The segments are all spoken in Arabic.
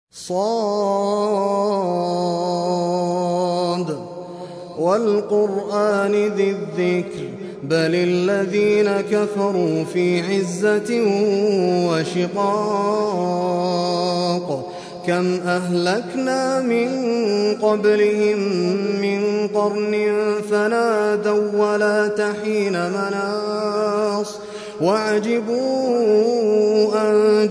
صاد والقرآن ذي الذكر بل الذين كفروا في عزة وشقاق كم أهلكنا من قبلهم من قرن فنادوا ولا تحين مناص وعجبوا أن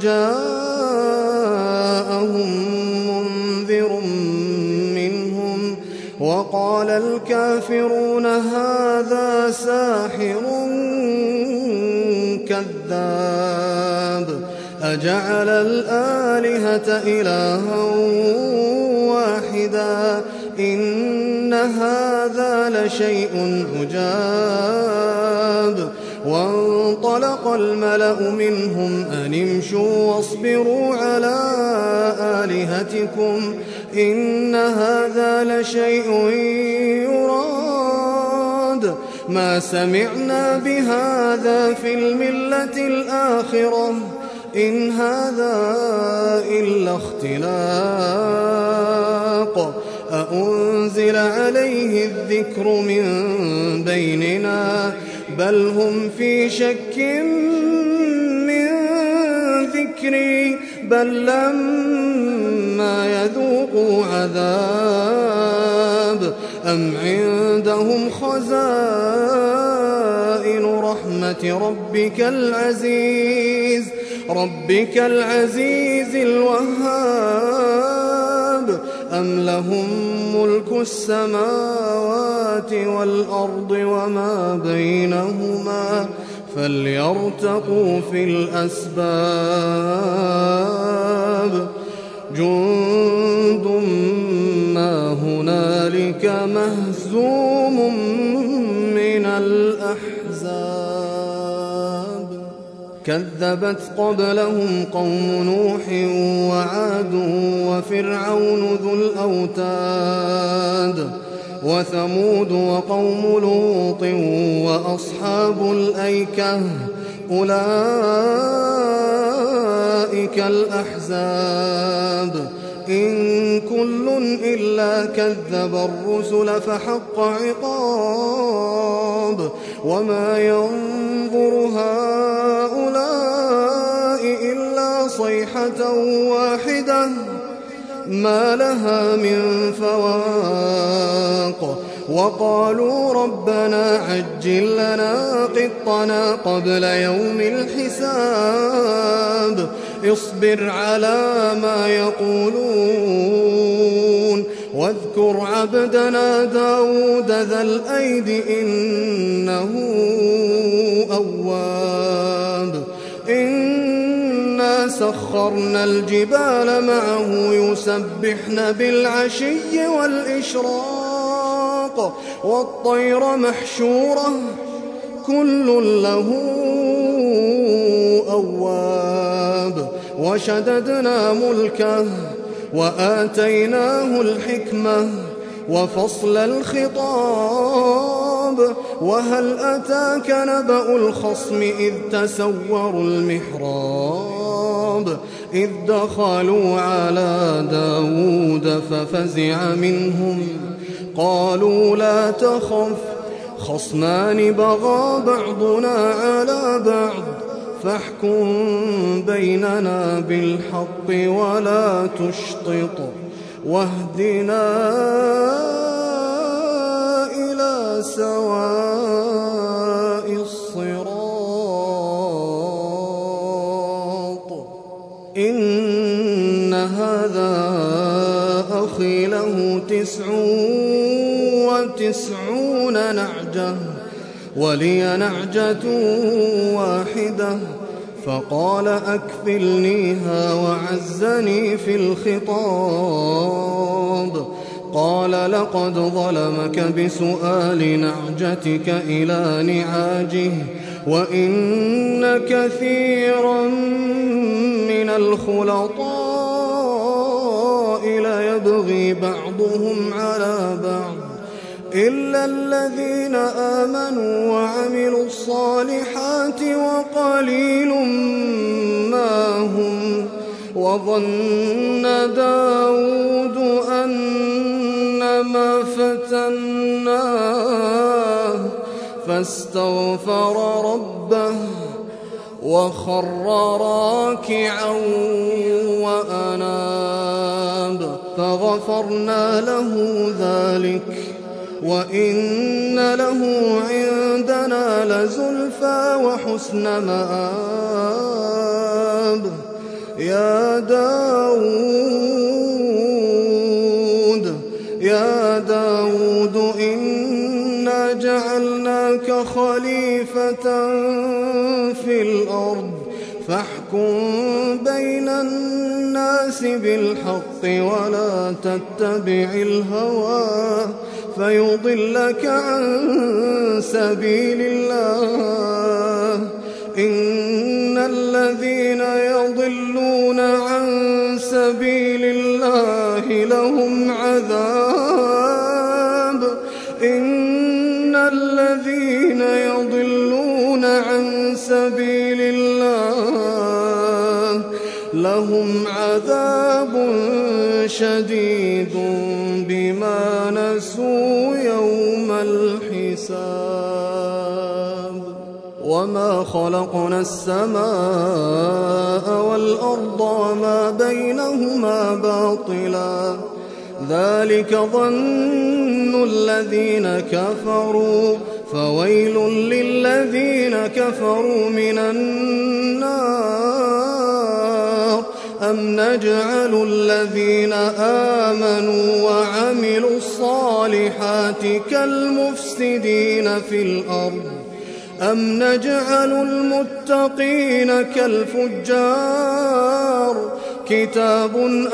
جاءهم منذر منهم وقال الكافرون هذا ساحر كذاب أجعل الآلهة إلها واحدا إن هذا لشيء عجاب وانطلق الملأ منهم أن امشوا واصبروا على آلهتكم إن هذا لشيء يراد ما سمعنا بهذا في الملة الآخرة إن هذا إلا اختلاق أأنزل عليه الذكر من بيننا بل هم في شك من ذكري بل لما يذوقوا عذاب أم عندهم خزائن رحمة ربك العزيز الوهاب أم لهم ملك السماوات والأرض وما بينهما فليرتقوا في الأسباب جند ما هنالك مهزوم من الأحزاب كذبت قبلهم قوم نوح وعاد وفرعون ذو الأوتاد وثمود وقوم لوط وأصحاب الأيكة أولئك الأحزاب إن كل إلا كذب الرسل فحق عقاب وما ينظر هؤلاء إلا صيحة واحدة ما لها من فواق وقالوا ربنا عجل لنا قطنا قبل يوم الحساب اصبر على ما يقولون واذكر عبدنا داود ذا الأيد إنه أواب إنا سخرنا الجبال معه يسبحن بالعشي والإشراق والطير محشورة كل له أواب وشددنا ملكه وآتيناه الحكمة وفصل الخطاب وهل أتاك نبأ الخصم إذ تسوروا المحراب إذ دخلوا على داود ففزع منهم قالوا لا تخف خصمان بغى بعضنا على بعض فاحكم بيننا بالحق ولا تشطط واهدنا إلى سواء الصراط إن هذا أخي له 99 نعجة ولي نعجة واحدة فقال أكفلنيها وعزني في الخطاب قال لقد ظلمك بسؤال نعجتك إلى نعاجه وإن كثيرا من الخلطاء ليبغي بعضهم على بعض إلا الذين آمنوا وعملوا الصالحات وقليل ما هم وظن داود أنما فتناه فاستغفر ربه وخر راكعا وأناب فغفرنا له ذلك وإن له عندنا لزلفى وحسن مآب. يا داود إنا جعلناك خليفة في الأرض فاحكم بين الناس بالحق ولا تتبع الهوى فيضلك عن سبيل الله. إن الذين يضلون عن سبيل الله لهم عذاب إن الذين يضلون عن سبيل الله لهم عذاب شديد بما نسوا يوم الحساب. وما خلقنا السماء والأرض وما بينهما باطلا ذلك ظن الذين كفروا فويل للذين كفروا من النار. أم نجعل الذين آمنوا وعملوا الصالحات كالمفسدين في الأرض أم نجعل المتقين كالفجار. كتاب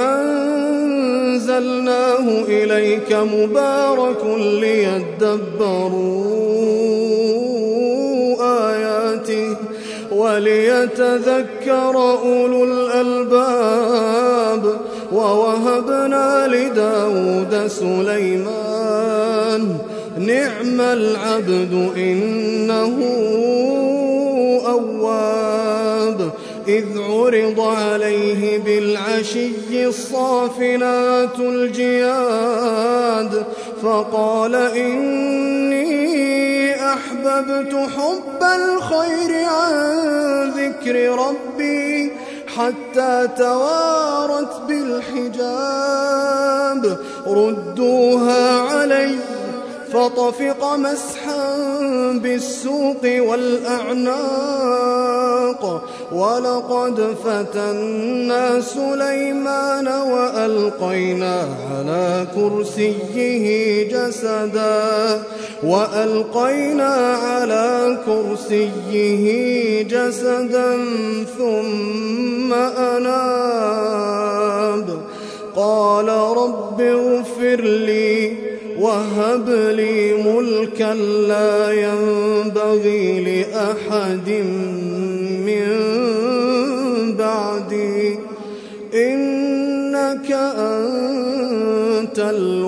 أنزلناه إليك مبارك ليدبروا آياته وليتذكر أولو الألباب. ووهبنا لداود سليمان نعم العبد إنه أواب. إذ عرض عليه بالعشي الصافنات الجياد فقال إني أحببت حب الخير عن ذكر ربي حتى توارت بالحجاب. ردوها علي فطفق مسحا بالسوق والأعناق. ولقد فتنا سليمان وألقينا على كرسيه جسدا ثم أناب. قال رب اغفر لي وهب لي ملكا لا ينبغي لأحد من بعدي إنك أنت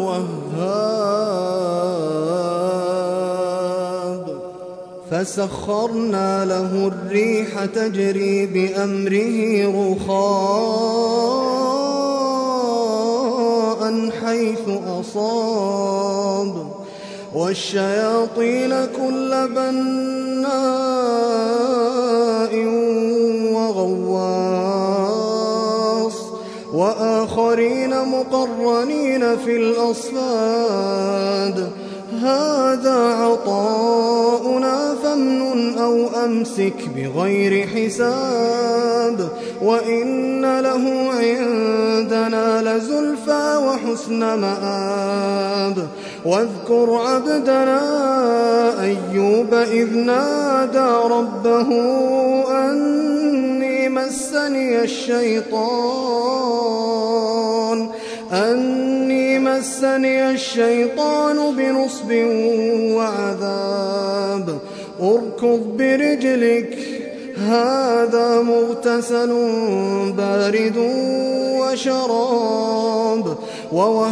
الوهاب. فسخرنا له الريح تجري بأمره رخاء حيث أصاب والشياطين كل بناء وغواص وآخرين مقرنين في الأصفاد. هذا عطاؤنا فامنن أو أمسك بغير حساب وإن له عندنا لزلفى وحسن مآب. واذكر عبدنا أيوب إذ نادى ربه أني مسني الشيطان بنصب وعذاب. اركض برجلك هذا مغتسل بارد وشراب.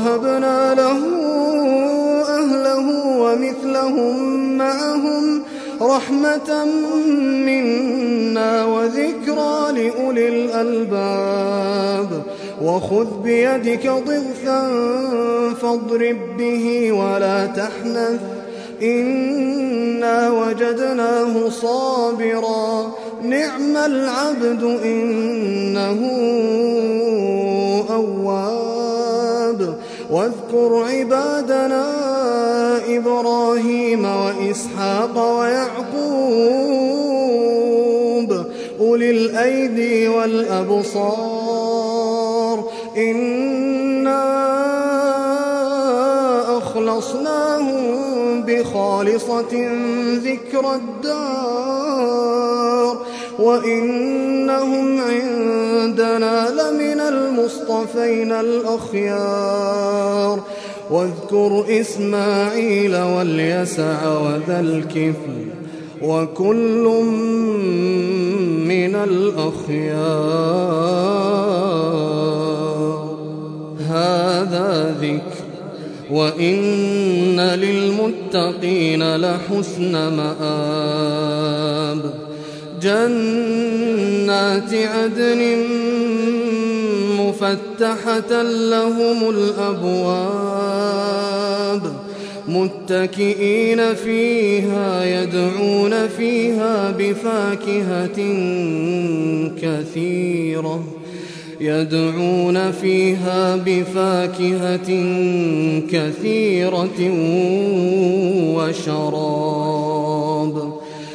ووهبنا له أهله ومثلهم معهم رحمة منا وذكرى لأولي الألباب. وخذ بيدك ضغثا فاضرب به ولا تحنث إنا وجدناه صابرا نعم العبد إنه أواب. واذكر عبادنا إبراهيم وإسحاق ويعقوب أولي الأيدي والأبصار إنا أخلصناهم بخالصة ذكر الدار وإنهم عندنا لمن المصطفين الأخيار. واذكر إسماعيل واليسع وذا الكفل وكل من الأخيار. هذا ذكر وإن للمتقين لحسن مآب. جنات عدن مفتحة لهم الأبواب متكئين فيها يدعون فيها بفاكهة كثيرة وشراب.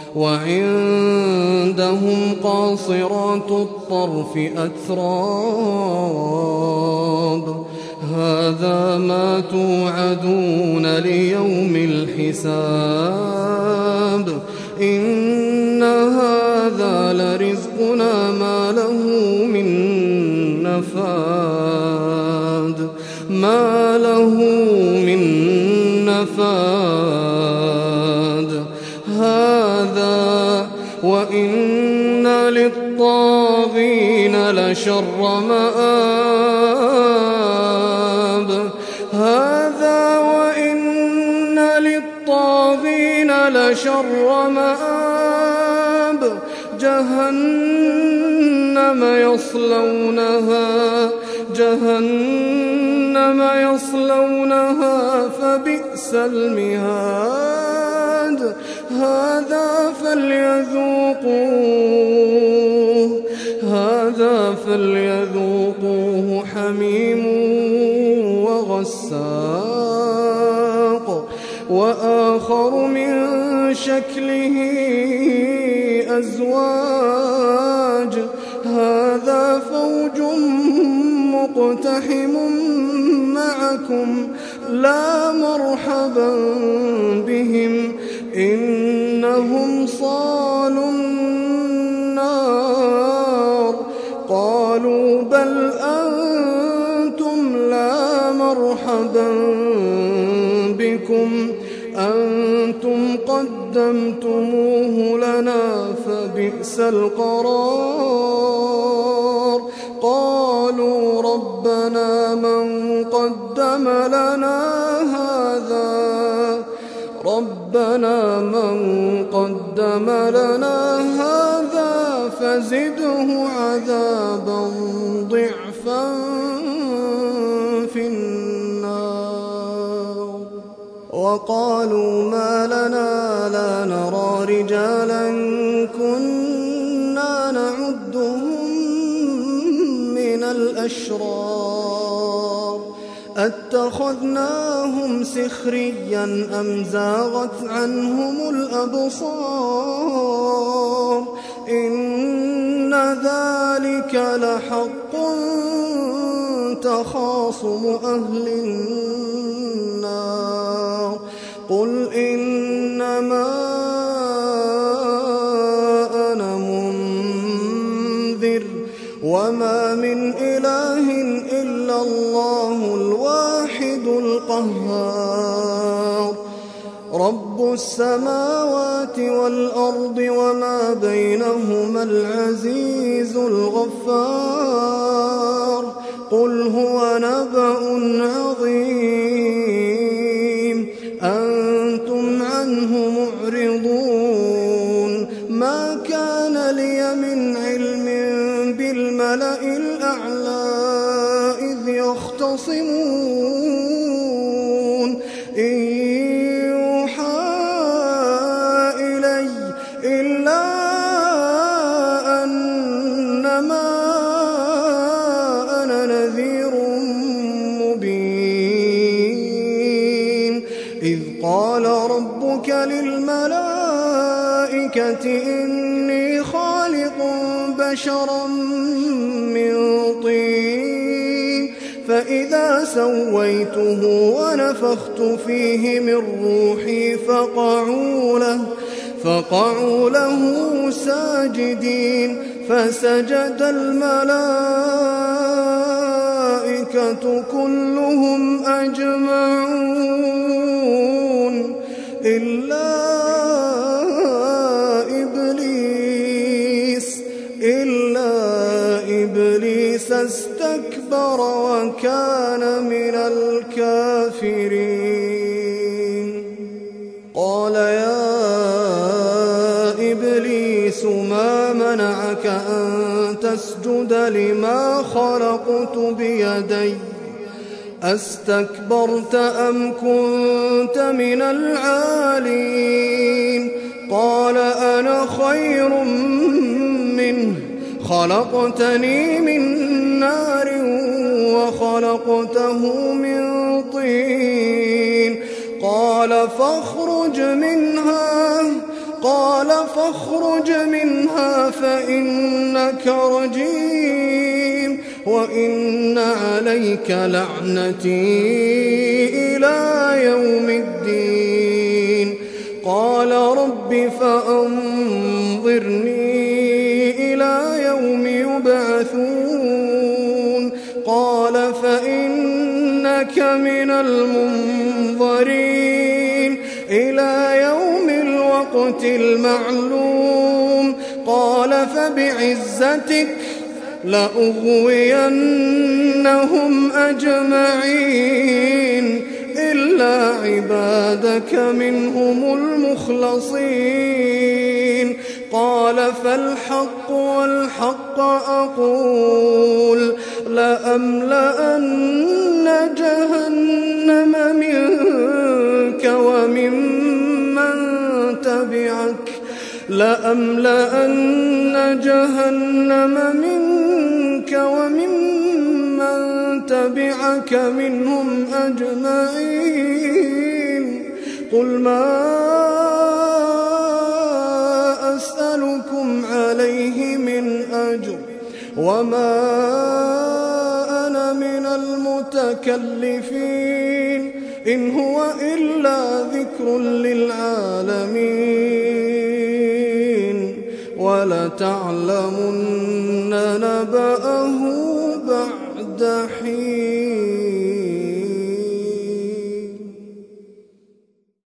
وعندهم قاصرات الطرف أتراب. هذا ما توعدون ليوم الحساب. إن هذا لرزقنا ما له من نفاد. هذا وإن للطاغين لشر مآب. هذا وإن للطاغين لشر مآب. جهنم يصلونها فبئس المهاد. هذا فليذوقوه حميم وغساق وآخر من شكله أزواج. هذا فوج مقتحم معكم لا مرحبا بهم إنهم صالوا النار. قالوا بل أنتم لا مرحبا بكم أنتم قدمتموه لنا فبئس القرار. قالوا ربنا من قدم لنا هذا فزده عذابا ضعفا في النار. وقالوا ما لنا لا نرى رجالا كنا نعدهم من الأشرار أتخذناهم سخريا أم زاغت عنهم الأبصار. إن ذلك لحق تخاصم أهل النار. قل إنما أنا منذر وما من إله إلا الله الواحد القهار. رب السماوات والأرض وما بينهما العزيز الغفار. قل هو نبأ عظيم أنتم عنه معرضون. يختصمون إن يوحى إلي إلا أنما أنا نذير مبين إذ قال ربك للملائكة إني خالق بشرا من طين فإذا سويته ونفخت فيه من روحي فقعوا له ساجدين فسجد الملائكة كلهم أجمعون إلا إبليس استكبر وكان من الكافرين قال يا إبليس ما منعك أن تسجد لما خلقت بيدي أستكبرت أم كنت من العالين قال أنا خير منه خلقتني من نار وخلقته من طين قال فاخرج منها فإنك رجيم وإن عليك لعنتي إلى يوم الدين قال رب فأنظرني إلى يوم يبعثون قال فإنك من المنظرين إلى يوم الوقت المعلوم قال فبعزتك لأغوينهم أجمعين إلا عبادك منهم المخلصين قال فالحق والحق أقول لأملأن جهنم منك وممن تبعك منهم أجمعين قل ما أسألكم عليه من أجر وما أنا من المتكلفين إن هو إلا ذكر للعالمين ولتعلمن نبأه بعد حين